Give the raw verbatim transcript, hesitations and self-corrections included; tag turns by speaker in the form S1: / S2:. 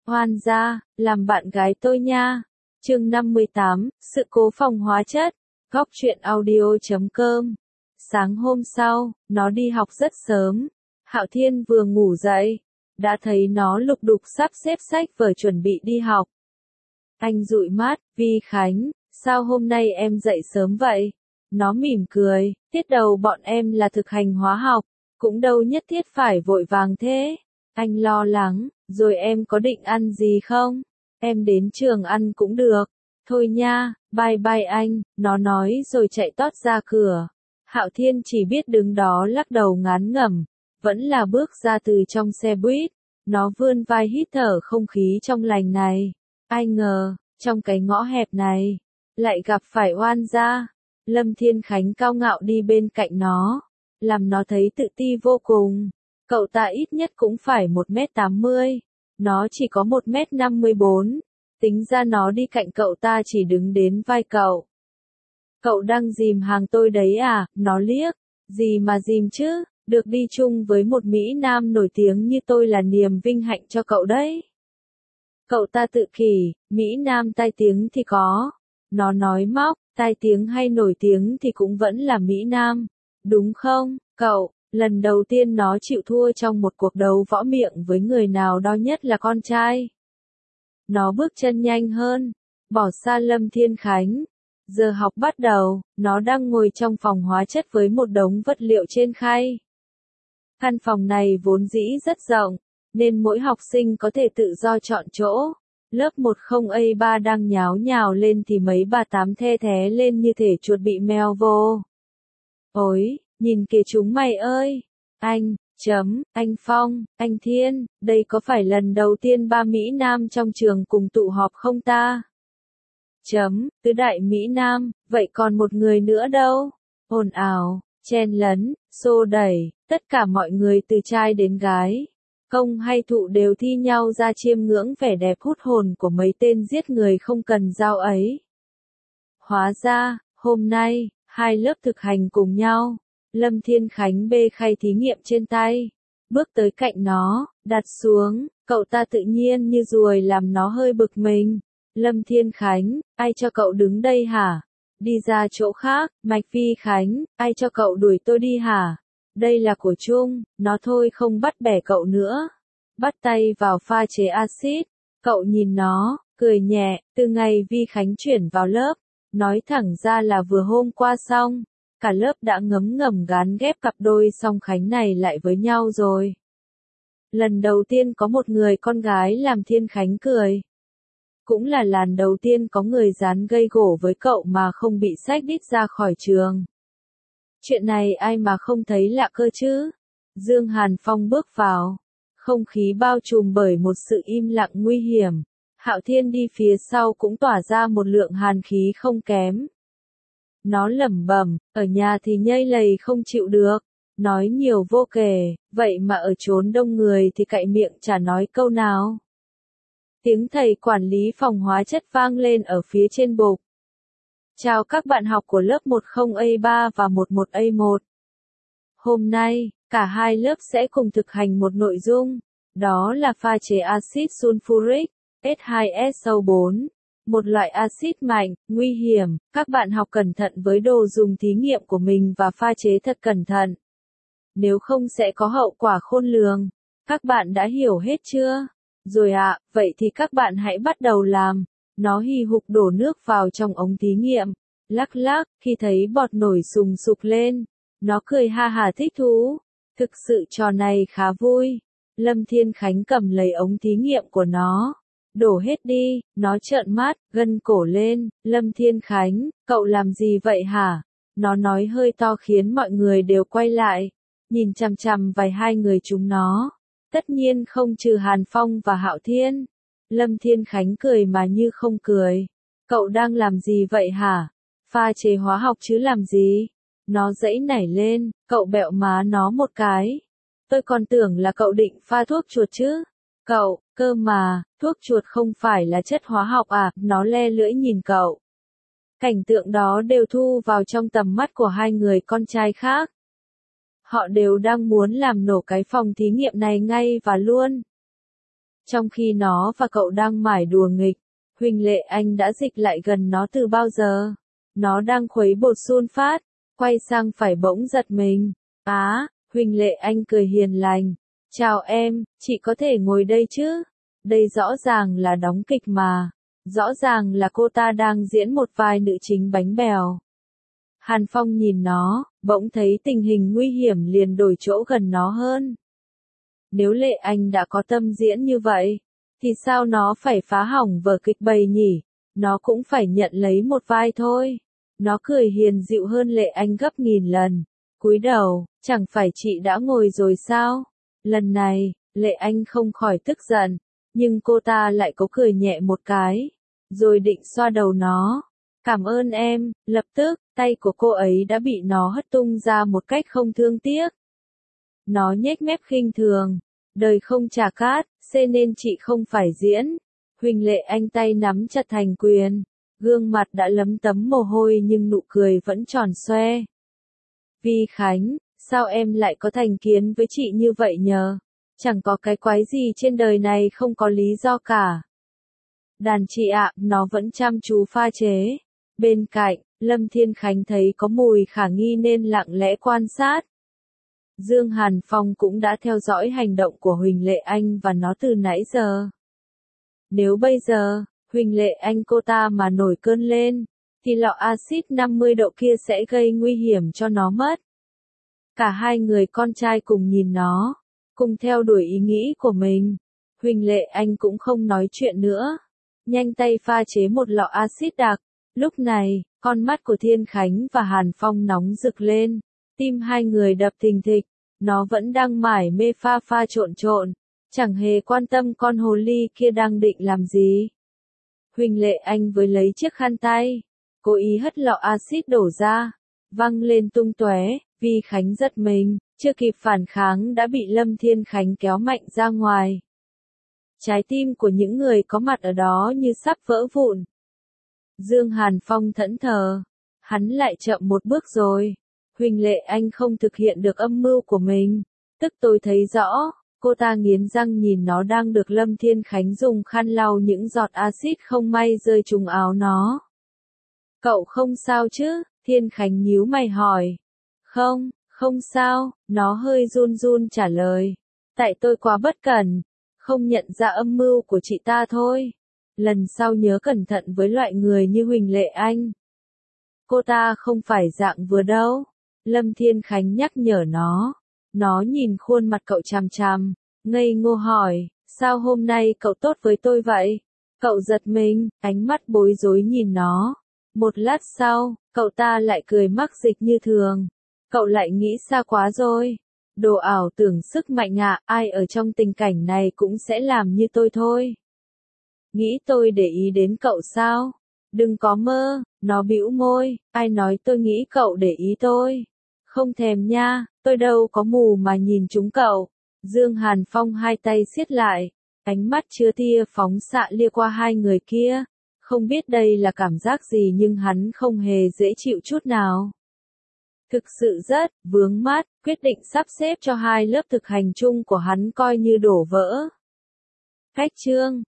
S1: Oan gia, làm bạn gái tôi nha. Chương năm mươi tám, sự cố phòng hóa chất. Góc truyện audio chấm com. Sáng hôm sau, nó đi học rất sớm. Hạo Thiên vừa ngủ dậy, đã thấy nó lục đục sắp xếp sách vở chuẩn bị đi học. Anh dụi mắt, Vi Khánh, sao hôm nay em dậy sớm vậy? Nó mỉm cười, tiết đầu bọn em là thực hành hóa học, cũng đâu nhất thiết phải vội vàng thế. Anh lo lắng, rồi em có định ăn gì không? Em đến trường ăn cũng được. Thôi nha, bye bye anh, nó nói rồi chạy tót ra cửa. Hạo Thiên chỉ biết đứng đó lắc đầu ngán ngẩm, vẫn là bước ra từ trong xe buýt. Nó vươn vai hít thở không khí trong lành này. Ai ngờ, trong cái ngõ hẹp này, lại gặp phải Oan gia. Lâm Thiên Khánh cao ngạo đi bên cạnh nó, làm nó thấy tự ti vô cùng. Cậu ta ít nhất cũng phải một mét tám mươi, nó chỉ có một mét năm mươi bốn, tính ra nó đi cạnh cậu ta chỉ đứng đến vai cậu. Cậu đang dìm hàng tôi đấy à, nó liếc, gì mà dìm chứ, được đi chung với một Mỹ Nam nổi tiếng như tôi là niềm vinh hạnh cho cậu đấy. Cậu ta tự kỷ, Mỹ Nam tai tiếng thì có, nó nói móc, tai tiếng hay nổi tiếng thì cũng vẫn là Mỹ Nam, đúng không, cậu? Lần đầu tiên nó chịu thua trong một cuộc đấu võ miệng với người nào đó nhất là con trai. Nó bước chân nhanh hơn, bỏ xa Lâm Thiên Khánh. Giờ học bắt đầu, nó đang ngồi trong phòng hóa chất với một đống vật liệu trên khay. Căn phòng này vốn dĩ rất rộng, nên mỗi học sinh có thể tự do chọn chỗ. Lớp một không A ba đang nháo nhào lên thì mấy bà tám the thé lên như thể chuột bị mèo vô. Ôi! Nhìn kìa chúng mày ơi! Anh, chấm, anh Phong, anh Thiên, đây có phải lần đầu tiên ba Mỹ Nam trong trường cùng tụ họp không ta? Chấm, tứ đại Mỹ Nam, vậy còn một người nữa đâu? Ồn ào, chen lấn, xô đẩy, tất cả mọi người từ trai đến gái, công hay thụ đều thi nhau ra chiêm ngưỡng vẻ đẹp hút hồn của mấy tên giết người không cần dao ấy. Hóa ra, hôm nay, hai lớp thực hành cùng nhau. Lâm Thiên Khánh bê khay thí nghiệm trên tay, bước tới cạnh nó, đặt xuống, cậu ta tự nhiên như ruồi làm nó hơi bực mình. Lâm Thiên Khánh, ai cho cậu đứng đây hả? Đi ra chỗ khác. Mạch Vi Khánh, ai cho cậu đuổi tôi đi hả? Đây là của chung, nó thôi không bắt bẻ cậu nữa. Bắt tay vào pha chế axit, cậu nhìn nó, cười nhẹ, từ ngày Vi Khánh chuyển vào lớp, nói thẳng ra là vừa hôm qua xong. Cả lớp đã ngấm ngầm gán ghép cặp đôi song Khánh này lại với nhau rồi. Lần đầu tiên có một người con gái làm Thiên Khánh cười. Cũng là lần đầu tiên có người dán gây gổ với cậu mà không bị xách đít ra khỏi trường. Chuyện này ai mà không thấy lạ cơ chứ? Dương Hàn Phong bước vào. Không khí bao trùm bởi một sự im lặng nguy hiểm. Hạo Thiên đi phía sau cũng tỏa ra một lượng hàn khí không kém. Nó lẩm bẩm, ở nhà thì nhây lầy không chịu được, nói nhiều vô kể, vậy mà ở chốn đông người thì cạy miệng chả nói câu nào. Tiếng thầy quản lý phòng hóa chất vang lên ở phía trên bục. Chào các bạn học của lớp một không A ba và một một A một. Hôm nay, cả hai lớp sẽ cùng thực hành một nội dung, đó là pha chế axit sulfuric, S hai S O bốn. Một loại axit mạnh, nguy hiểm, các bạn học cẩn thận với đồ dùng thí nghiệm của mình và pha chế thật cẩn thận. Nếu không sẽ có hậu quả khôn lường. Các bạn đã hiểu hết chưa? Rồi ạ, à, vậy thì các bạn hãy bắt đầu làm. Nó hì hục đổ nước vào trong ống thí nghiệm. Lắc lắc, khi thấy bọt nổi sùng sục lên. Nó cười ha hà thích thú. Thực sự trò này khá vui. Lâm Thiên Khánh cầm lấy ống thí nghiệm của nó. Đổ hết đi, nó trợn mắt, gân cổ lên. Lâm Thiên Khánh, cậu làm gì vậy hả? Nó nói hơi to khiến mọi người đều quay lại, nhìn chằm chằm vài hai người chúng nó. Tất nhiên không trừ Hàn Phong và Hạo Thiên. Lâm Thiên Khánh cười mà như không cười. Cậu đang làm gì vậy hả? Pha chế hóa học chứ làm gì? Nó giãy nảy lên, cậu bẹo má nó một cái. Tôi còn tưởng là cậu định pha thuốc chuột chứ. Cậu, cơ mà, thuốc chuột không phải là chất hóa học à? Nó le lưỡi nhìn cậu. Cảnh tượng đó đều thu vào trong tầm mắt của hai người con trai khác. Họ đều đang muốn làm nổ cái phòng thí nghiệm này ngay và luôn. Trong khi nó và cậu đang mải đùa nghịch, Huỳnh Lệ Anh đã dịch lại gần nó từ bao giờ. Nó đang khuấy bột sun phát, quay sang phải bỗng giật mình. Á, Huỳnh Lệ Anh cười hiền lành. Chào em, chị có thể ngồi đây chứ? Đây rõ ràng là đóng kịch mà. Rõ ràng là cô ta đang diễn một vai nữ chính bánh bèo. Hàn Phong nhìn nó, bỗng thấy tình hình nguy hiểm liền đổi chỗ gần nó hơn. Nếu Lệ Anh đã có tâm diễn như vậy, thì sao nó phải phá hỏng vở kịch bầy nhỉ? Nó cũng phải nhận lấy một vai thôi. Nó cười hiền dịu hơn Lệ Anh gấp nghìn lần. Cúi đầu, chẳng phải chị đã ngồi rồi sao? Lần này, Lệ Anh không khỏi tức giận, nhưng cô ta lại có cười nhẹ một cái, rồi định xoa đầu nó. Cảm ơn em, lập tức, tay của cô ấy đã bị nó hất tung ra một cách không thương tiếc. Nó nhếch mép khinh thường. Đời không trả cát, xê nên chị không phải diễn. Huỳnh Lệ Anh tay nắm chặt thành quyền. Gương mặt đã lấm tấm mồ hôi nhưng nụ cười vẫn tròn xoe. Vi Khánh, sao em lại có thành kiến với chị như vậy nhờ? Chẳng có cái quái gì trên đời này không có lý do cả. Đàn chị ạ, nó vẫn chăm chú pha chế. Bên cạnh, Lâm Thiên Khánh thấy có mùi khả nghi nên lặng lẽ quan sát. Dương Hàn Phong cũng đã theo dõi hành động của Huỳnh Lệ Anh và nó từ nãy giờ. Nếu bây giờ, Huỳnh Lệ Anh cô ta mà nổi cơn lên, thì lọ axit năm mươi độ kia sẽ gây nguy hiểm cho nó mất. Cả hai người con trai cùng nhìn nó, cùng theo đuổi ý nghĩ của mình. Huỳnh Lệ Anh cũng không nói chuyện nữa, nhanh tay pha chế một lọ axit đặc. Lúc này, con mắt của Thiên Khánh và Hàn Phong nóng rực lên, tim hai người đập thình thịch, nó vẫn đang mải mê pha pha trộn trộn, chẳng hề quan tâm con hồ ly kia đang định làm gì. Huỳnh Lệ Anh với lấy chiếc khăn tay, cố ý hất lọ axit đổ ra, văng lên tung tóe. Vi Khánh giật mình, chưa kịp phản kháng đã bị Lâm Thiên Khánh kéo mạnh ra ngoài. Trái tim của những người có mặt ở đó như sắp vỡ vụn. Dương Hàn Phong thẫn thờ, hắn lại chậm một bước rồi. Huỳnh Lệ Anh không thực hiện được âm mưu của mình, tức tôi thấy rõ, cô ta nghiến răng nhìn nó đang được Lâm Thiên Khánh dùng khăn lau những giọt axit không may rơi trúng áo nó. Cậu không sao chứ? Thiên Khánh nhíu mày hỏi. Không, không sao, nó hơi run run trả lời. Tại tôi quá bất cẩn, không nhận ra âm mưu của chị ta thôi. Lần sau nhớ cẩn thận với loại người như Huỳnh Lệ Anh. Cô ta không phải dạng vừa đâu. Lâm Thiên Khánh nhắc nhở nó. Nó nhìn khuôn mặt cậu chằm chằm, ngây ngô hỏi, sao hôm nay cậu tốt với tôi vậy? Cậu giật mình, ánh mắt bối rối nhìn nó. Một lát sau, cậu ta lại cười mắc dịch như thường. Cậu lại nghĩ xa quá rồi. Đồ ảo tưởng sức mạnh ạ, à, ai ở trong tình cảnh này cũng sẽ làm như tôi thôi. Nghĩ tôi để ý đến cậu sao? Đừng có mơ, nó bĩu môi, ai nói tôi nghĩ cậu để ý tôi? Không thèm nha, tôi đâu có mù mà nhìn chúng cậu. Dương Hàn Phong hai tay siết lại, ánh mắt chứa tia phóng xạ lia qua hai người kia. Không biết đây là cảm giác gì nhưng hắn không hề dễ chịu chút nào. Thực sự rất vướng mắt, quyết định sắp xếp cho hai lớp thực hành chung của hắn coi như đổ vỡ. Cách chương